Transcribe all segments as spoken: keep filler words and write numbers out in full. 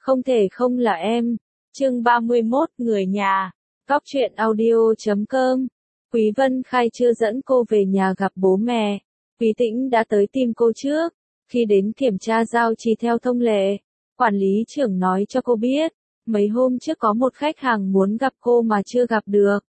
Không thể không là em. Chương ba mươi mốt, người nhà. Góc truyện audio chấm com. Quý Vân Khai chưa dẫn cô về nhà gặp bố mẹ. Quý Tĩnh đã tới tìm cô trước. Khi đến kiểm tra giao trì theo thông lệ, quản lý trưởng nói cho cô biết, mấy hôm trước có một khách hàng muốn gặp cô mà chưa gặp được.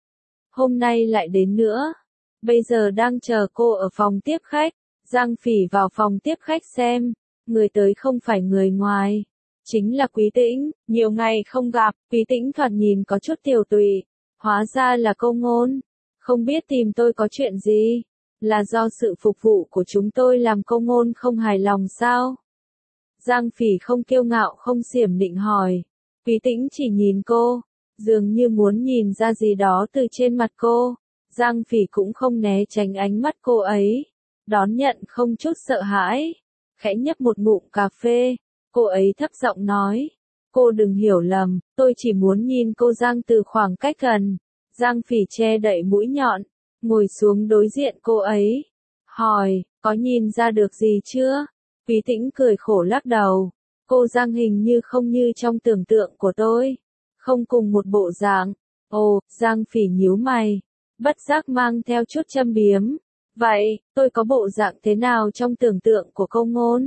Hôm nay lại đến nữa. Bây giờ đang chờ cô ở phòng tiếp khách. Giang Phỉ vào phòng tiếp khách xem. Người tới không phải người ngoài. Chính là Quý Tĩnh. Nhiều ngày không gặp, Quý Tĩnh thoạt nhìn có chút tiều tụy. Hóa ra là Câu Ngôn. Không biết tìm tôi có chuyện gì? Là do sự phục vụ của chúng tôi làm Câu Ngôn không hài lòng sao? Giang Phỉ không kiêu ngạo không xiểm nịnh hỏi. Quý Tĩnh chỉ nhìn cô, dường như muốn nhìn ra gì đó từ trên mặt cô. Giang Phỉ cũng không né tránh ánh mắt cô ấy. Đón nhận không chút sợ hãi. Khẽ nhấp một ngụm cà phê. Cô ấy thấp giọng nói. Cô đừng hiểu lầm, tôi chỉ muốn nhìn cô Giang từ khoảng cách gần. Giang Phỉ che đậy mũi nhọn, ngồi xuống đối diện cô ấy. Hỏi, có nhìn ra được gì chưa? Quý Tĩnh cười khổ lắc đầu. Cô Giang hình như không như trong tưởng tượng của tôi. Không cùng một bộ dạng. Ồ, Giang Phỉ nhíu mày. Bất giác mang theo chút châm biếm. Vậy, tôi có bộ dạng thế nào trong tưởng tượng của Câu Ngôn?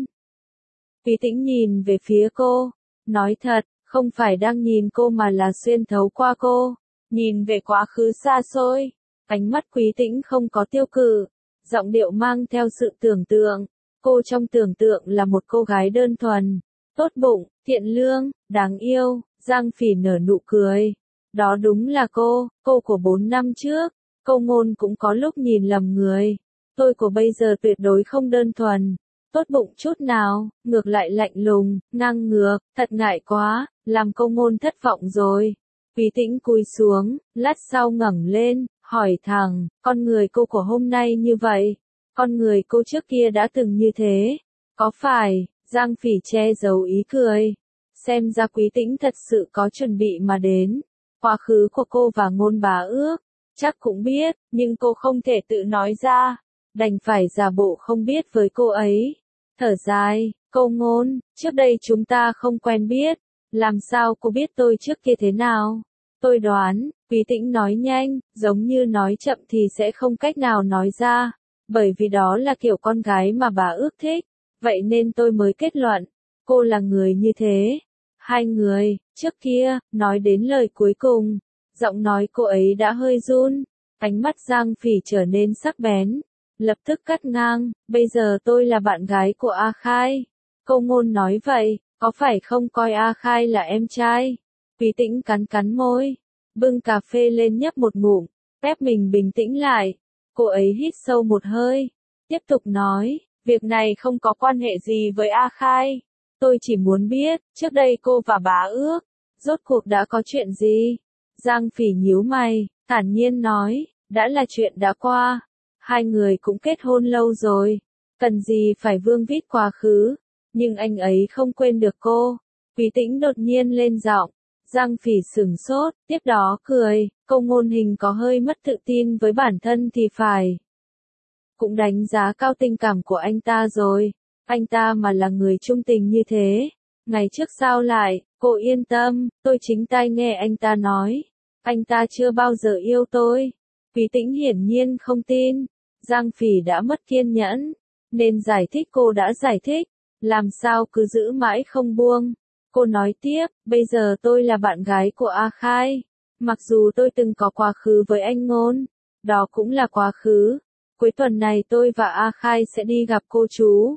Quý Tĩnh nhìn về phía cô. Nói thật, không phải đang nhìn cô mà là xuyên thấu qua cô. Nhìn về quá khứ xa xôi. Ánh mắt Quý Tĩnh không có tiêu cự. Giọng điệu mang theo sự tưởng tượng. Cô trong tưởng tượng là một cô gái đơn thuần. Tốt bụng, thiện lương, đáng yêu. Giang Phỉ nở nụ cười. Đó đúng là cô, cô của bốn năm trước. Câu Ngôn cũng có lúc nhìn lầm người. Tôi của bây giờ tuyệt đối không đơn thuần. Tốt bụng chút nào, ngược lại lạnh lùng, ngang ngược, thật ngại quá, làm Câu Ngôn thất vọng rồi. Quý Tĩnh cúi xuống, lát sau ngẩng lên, hỏi thẳng, con người cô của hôm nay như vậy, con người cô trước kia đã từng như thế, có phải? Giang Phỉ che giấu ý cười. Xem ra Quý Tĩnh thật sự có chuẩn bị mà đến. Quá khứ của cô và Ngôn Bá Ước, chắc cũng biết, nhưng cô không thể tự nói ra. Đành phải giả bộ không biết với cô ấy. Thở dài, Câu Ngôn, trước đây chúng ta không quen biết. Làm sao cô biết tôi trước kia thế nào? Tôi đoán, Quý Tĩnh nói nhanh, giống như nói chậm thì sẽ không cách nào nói ra. Bởi vì đó là kiểu con gái mà Bá Ước thích. Vậy nên tôi mới kết luận, cô là người như thế. Hai người, trước kia, nói đến lời cuối cùng. Giọng nói cô ấy đã hơi run. Ánh mắt Giang Phỉ trở nên sắc bén. Lập tức cắt ngang, bây giờ tôi là bạn gái của A Khai. Câu Ngôn nói vậy, có phải không coi A Khai là em trai? Quý Tĩnh cắn cắn môi, bưng cà phê lên nhấp một ngụm, ép mình bình tĩnh lại. Cô ấy hít sâu một hơi, tiếp tục nói, việc này không có quan hệ gì với A Khai. Tôi chỉ muốn biết, trước đây cô và Bá Ước, rốt cuộc đã có chuyện gì? Giang Phỉ nhíu mày, thản nhiên nói, đã là chuyện đã qua. Hai người cũng kết hôn lâu rồi, cần gì phải vương vít quá khứ, nhưng anh ấy không quên được cô. Quý Tĩnh đột nhiên lên giọng, Giang Phỉ sửng sốt, tiếp đó cười, Câu Ngôn hình có hơi mất tự tin với bản thân thì phải. Cũng đánh giá cao tình cảm của anh ta rồi, anh ta mà là người trung tình như thế. Ngày trước sao lại, cô yên tâm, tôi chính tai nghe anh ta nói, anh ta chưa bao giờ yêu tôi. Quý Tĩnh hiển nhiên không tin. Giang Phỉ đã mất kiên nhẫn, nên giải thích cô đã giải thích, làm sao cứ giữ mãi không buông. Cô nói tiếp, bây giờ tôi là bạn gái của A Khai, mặc dù tôi từng có quá khứ với anh Ngôn, đó cũng là quá khứ. Cuối tuần này tôi và A Khai sẽ đi gặp cô chú.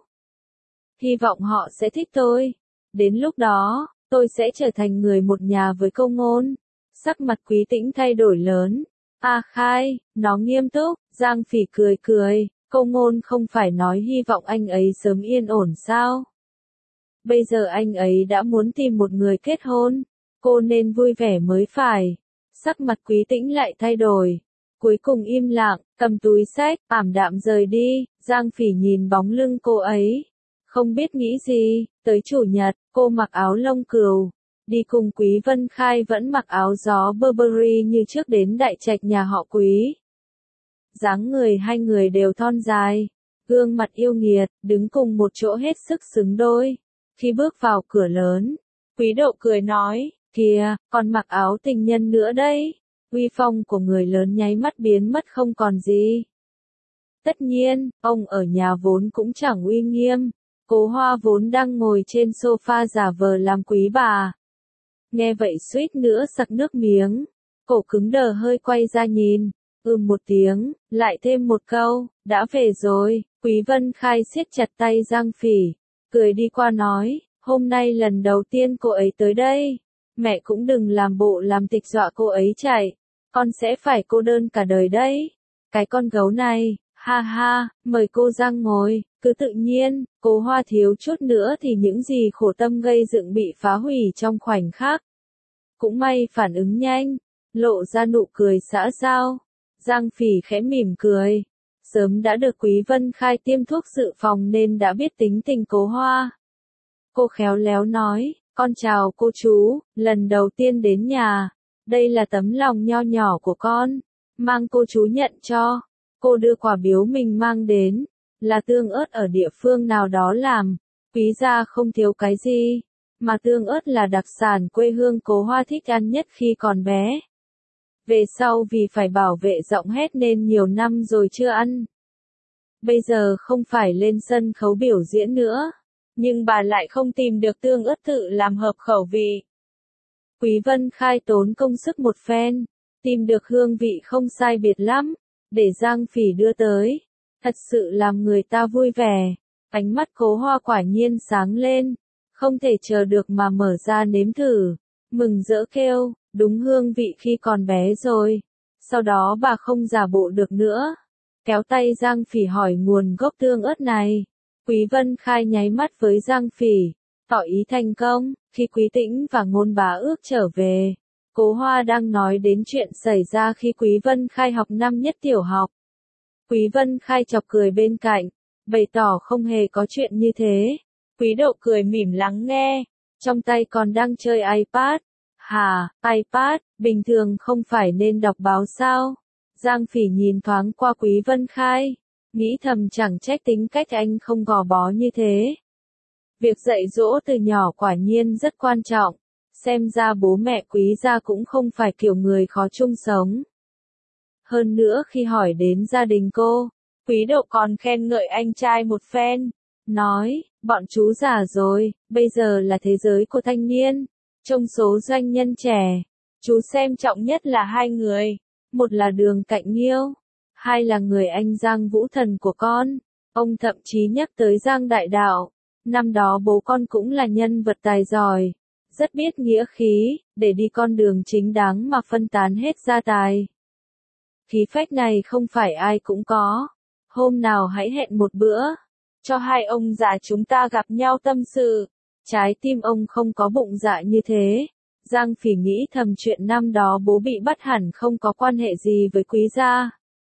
Hy vọng họ sẽ thích tôi. Đến lúc đó, tôi sẽ trở thành người một nhà với Câu Ngôn. Sắc mặt Quý Tĩnh thay đổi lớn. A Khai, nó nghiêm túc. Giang Phỉ cười cười, Câu Ngôn không phải nói hy vọng anh ấy sớm yên ổn sao? Bây giờ anh ấy đã muốn tìm một người kết hôn, cô nên vui vẻ mới phải. Sắc mặt Quý Tĩnh lại thay đổi, cuối cùng im lặng, cầm túi xách, ảm đạm rời đi. Giang Phỉ nhìn bóng lưng cô ấy, không biết nghĩ gì. Tới chủ nhật, cô mặc áo lông cừu, đi cùng Quý Vân Khai vẫn mặc áo gió Burberry như trước đến đại trạch nhà họ Quý. Dáng người hai người đều thon dài, gương mặt yêu nghiệt, đứng cùng một chỗ hết sức xứng đôi. Khi bước vào cửa lớn, Quý Độ cười nói, kìa, còn mặc áo tình nhân nữa đấy. Uy phong của người lớn nháy mắt biến mất không còn gì. Tất nhiên, ông ở nhà vốn cũng chẳng uy nghiêm. Cố Hoa vốn đang ngồi trên sofa giả vờ làm quý bà. Nghe vậy suýt nữa sặc nước miếng. Cổ cứng đờ hơi quay ra nhìn. Ừm một tiếng, lại thêm một câu, đã về rồi. Quý Vân Khai siết chặt tay Giang Phỉ, cười đi qua nói, hôm nay lần đầu tiên cô ấy tới đây. Mẹ cũng đừng làm bộ làm tịch dọa cô ấy chạy. Con sẽ phải cô đơn cả đời đấy. Cái con gấu này, ha ha, mời cô Giang ngồi, cứ tự nhiên. Cố Hoa thiếu chút nữa thì những gì khổ tâm gây dựng bị phá hủy trong khoảnh khắc. Cũng may phản ứng nhanh, lộ ra nụ cười xã giao. Giang Phỉ khẽ mỉm cười. Sớm đã được Quý Vân Khai tiêm thuốc dự phòng nên đã biết tính tình Cố Hoa. Cô khéo léo nói, con chào cô chú, lần đầu tiên đến nhà. Đây là tấm lòng nho nhỏ của con. Mang cô chú nhận cho. Cô đưa quà biếu mình mang đến. Là tương ớt ở địa phương nào đó làm. Quý gia không thiếu cái gì. Mà tương ớt là đặc sản quê hương Cố Hoa thích ăn nhất khi còn bé. Về sau vì phải bảo vệ giọng hét nên nhiều năm rồi chưa ăn. Bây giờ không phải lên sân khấu biểu diễn nữa. Nhưng bà lại không tìm được tương ớt tự làm hợp khẩu vị. Quý Vân Khai tốn công sức một phen. Tìm được hương vị không sai biệt lắm. Để Giang Phỉ đưa tới. Thật sự làm người ta vui vẻ. Ánh mắt Cố Hoa quả nhiên sáng lên. Không thể chờ được mà mở ra nếm thử. Mừng rỡ kêu, đúng hương vị khi còn bé rồi. Sau đó bà không giả bộ được nữa. Kéo tay Giang Phỉ hỏi nguồn gốc tương ớt này. Quý Vân Khai nháy mắt với Giang Phỉ. Tỏ ý thành công. Khi Quý Tĩnh và Ngôn Bá Ước trở về. Cố Hoa đang nói đến chuyện xảy ra khi Quý Vân Khai học năm nhất tiểu học. Quý Vân Khai chọc cười bên cạnh. Bày tỏ không hề có chuyện như thế. Quý Độ cười mỉm lắng nghe. Trong tay còn đang chơi iPad. Hà, iPad, bình thường không phải nên đọc báo sao? Giang Phỉ nhìn thoáng qua Quý Vân Khai. Nghĩ thầm chẳng trách tính cách anh không gò bó như thế. Việc dạy dỗ từ nhỏ quả nhiên rất quan trọng. Xem ra bố mẹ Quý gia cũng không phải kiểu người khó chung sống. Hơn nữa khi hỏi đến gia đình cô, Quý Độ còn khen ngợi anh trai một phen. Nói, bọn chú già rồi, bây giờ là thế giới của thanh niên. Trong số doanh nhân trẻ, chú xem trọng nhất là hai người. Một là Đường Cạnh Nghiêu, hai là người anh Giang Vũ Thần của con. Ông thậm chí nhắc tới Giang Đại Đạo. Năm đó bố con cũng là nhân vật tài giỏi, rất biết nghĩa khí, để đi con đường chính đáng mà phân tán hết gia tài. Khí phách này không phải ai cũng có. Hôm nào hãy hẹn một bữa, cho hai ông già chúng ta gặp nhau tâm sự. Trái tim ông không có bụng dạ như thế. Giang Phỉ nghĩ thầm chuyện năm đó bố bị bắt hẳn không có quan hệ gì với Quý gia.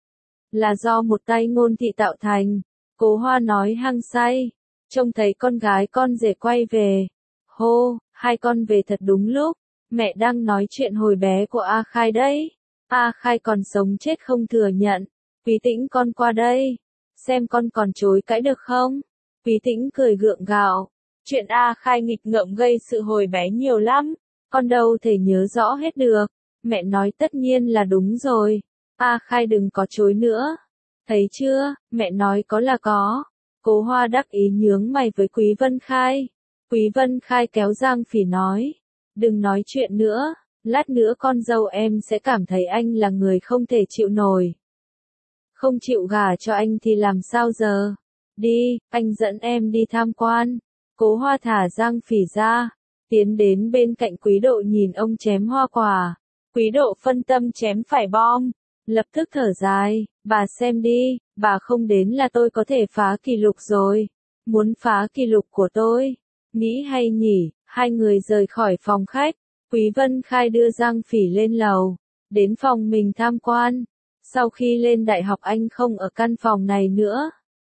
Là do một tay Ngôn thị tạo thành. Cố Hoa nói hăng say. Trông thấy con gái con rể quay về. Hô, hai con về thật đúng lúc. Mẹ đang nói chuyện hồi bé của A Khai đấy. A Khai còn sống chết không thừa nhận. Quý Tĩnh con qua đây. Xem con còn chối cãi được không? Quý Tĩnh cười gượng gạo. Chuyện A Khai nghịch ngợm gây sự hồi bé nhiều lắm. Con đâu thể nhớ rõ hết được. Mẹ nói tất nhiên là đúng rồi. A Khai đừng có chối nữa. Thấy chưa, mẹ nói có là có. Cố Hoa đắc ý nhướng mày với Quý Vân Khai. Quý Vân Khai kéo Giang Phỉ nói. Đừng nói chuyện nữa. Lát nữa con dâu em sẽ cảm thấy anh là người không thể chịu nổi. Không chịu gả cho anh thì làm sao giờ? Đi, anh dẫn em đi tham quan. Cố Hoa thả Giang Phỉ ra. Tiến đến bên cạnh Quý Độ nhìn ông chém hoa quả. Quý Độ phân tâm chém phải bom. Lập tức thở dài. Bà xem đi, bà không đến là tôi có thể phá kỷ lục rồi. Muốn phá kỷ lục của tôi. Nghĩ hay nhỉ, hai người rời khỏi phòng khách. Quý Vân Khai đưa Giang Phỉ lên lầu. Đến phòng mình tham quan. Sau khi lên đại học anh không ở căn phòng này nữa.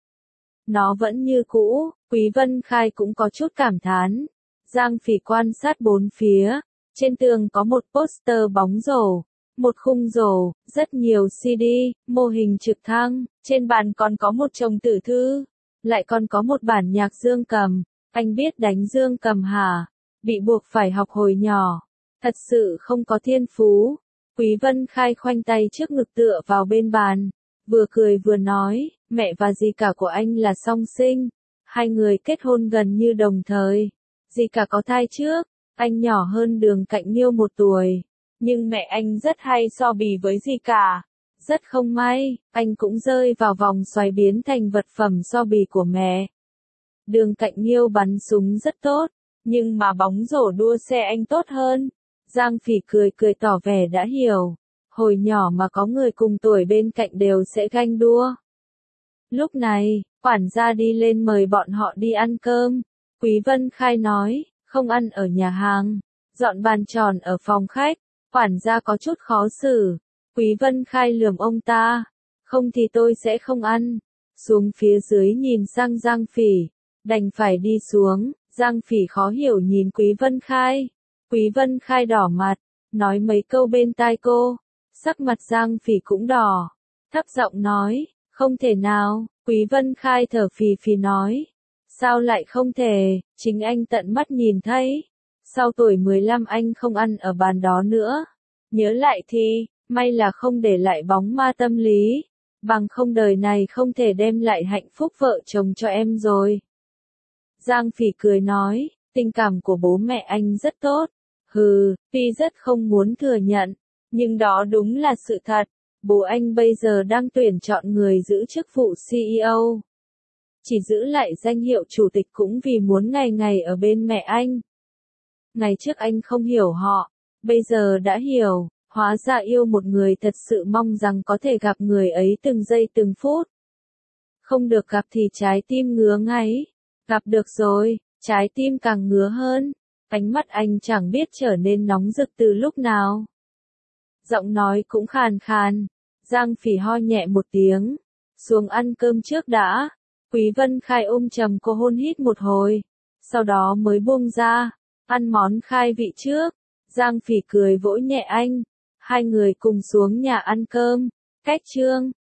Nó vẫn như cũ, Quý Vân Khai cũng có chút cảm thán. Giang Phỉ quan sát bốn phía. Trên tường có một poster bóng rổ. Một khung rổ, rất nhiều xê đê, mô hình trực thăng. Trên bàn còn có một chồng tử thư. Lại còn có một bản nhạc dương cầm. Anh biết đánh dương cầm hả? bị buộc phải học hồi nhỏ. Thật sự không có thiên phú. Quý Vân Khai khoanh tay trước ngực tựa vào bên bàn, vừa cười vừa nói, mẹ và dì cả của anh là song sinh, hai người kết hôn gần như đồng thời. Dì cả có thai trước, anh nhỏ hơn Đường Cạnh Nhiêu một tuổi, nhưng mẹ anh rất hay so bì với dì cả. Rất không may, anh cũng rơi vào vòng xoáy biến thành vật phẩm so bì của mẹ. Đường Cạnh Nhiêu bắn súng rất tốt, nhưng mà bóng rổ đua xe anh tốt hơn. Giang Phỉ cười cười tỏ vẻ đã hiểu. Hồi nhỏ mà có người cùng tuổi bên cạnh đều sẽ ganh đua. Lúc này, quản gia đi lên mời bọn họ đi ăn cơm. Quý Vân Khai nói, không ăn ở nhà hàng, dọn bàn tròn ở phòng khách. Quản gia có chút khó xử. Quý Vân Khai lườm ông ta, không thì tôi sẽ không ăn. Xuống phía dưới nhìn sang Giang Phỉ, đành phải đi xuống. Giang Phỉ khó hiểu nhìn Quý Vân Khai. Quý Vân Khai đỏ mặt, nói mấy câu bên tai cô. Sắc mặt Giang Phỉ cũng đỏ, thấp giọng nói, không thể nào. Quý Vân Khai thở phì phì nói, sao lại không thể, chính anh tận mắt nhìn thấy. Sau tuổi mười lăm anh không ăn ở bàn đó nữa. Nhớ lại thì, may là không để lại bóng ma tâm lý, bằng không đời này không thể đem lại hạnh phúc vợ chồng cho em rồi. Giang Phỉ cười nói, tình cảm của bố mẹ anh rất tốt. Hừ, tuy rất không muốn thừa nhận, nhưng đó đúng là sự thật. Bố anh bây giờ đang tuyển chọn người giữ chức vụ xê e ô. Chỉ giữ lại danh hiệu chủ tịch cũng vì muốn ngày ngày ở bên mẹ anh. Ngày trước anh không hiểu họ, bây giờ đã hiểu, hóa ra yêu một người thật sự mong rằng có thể gặp người ấy từng giây từng phút. Không được gặp thì trái tim ngứa ngáy, gặp được rồi, trái tim càng ngứa hơn. Ánh mắt anh chẳng biết trở nên nóng rực từ lúc nào. Giọng nói cũng khàn khàn. Giang Phỉ ho nhẹ một tiếng. Xuống ăn cơm trước đã. Quý Vân Khai ôm chầm cô hôn hít một hồi. Sau đó mới buông ra. Ăn món khai vị trước. Giang Phỉ cười vỗ nhẹ anh. Hai người cùng xuống nhà ăn cơm. Cách trương.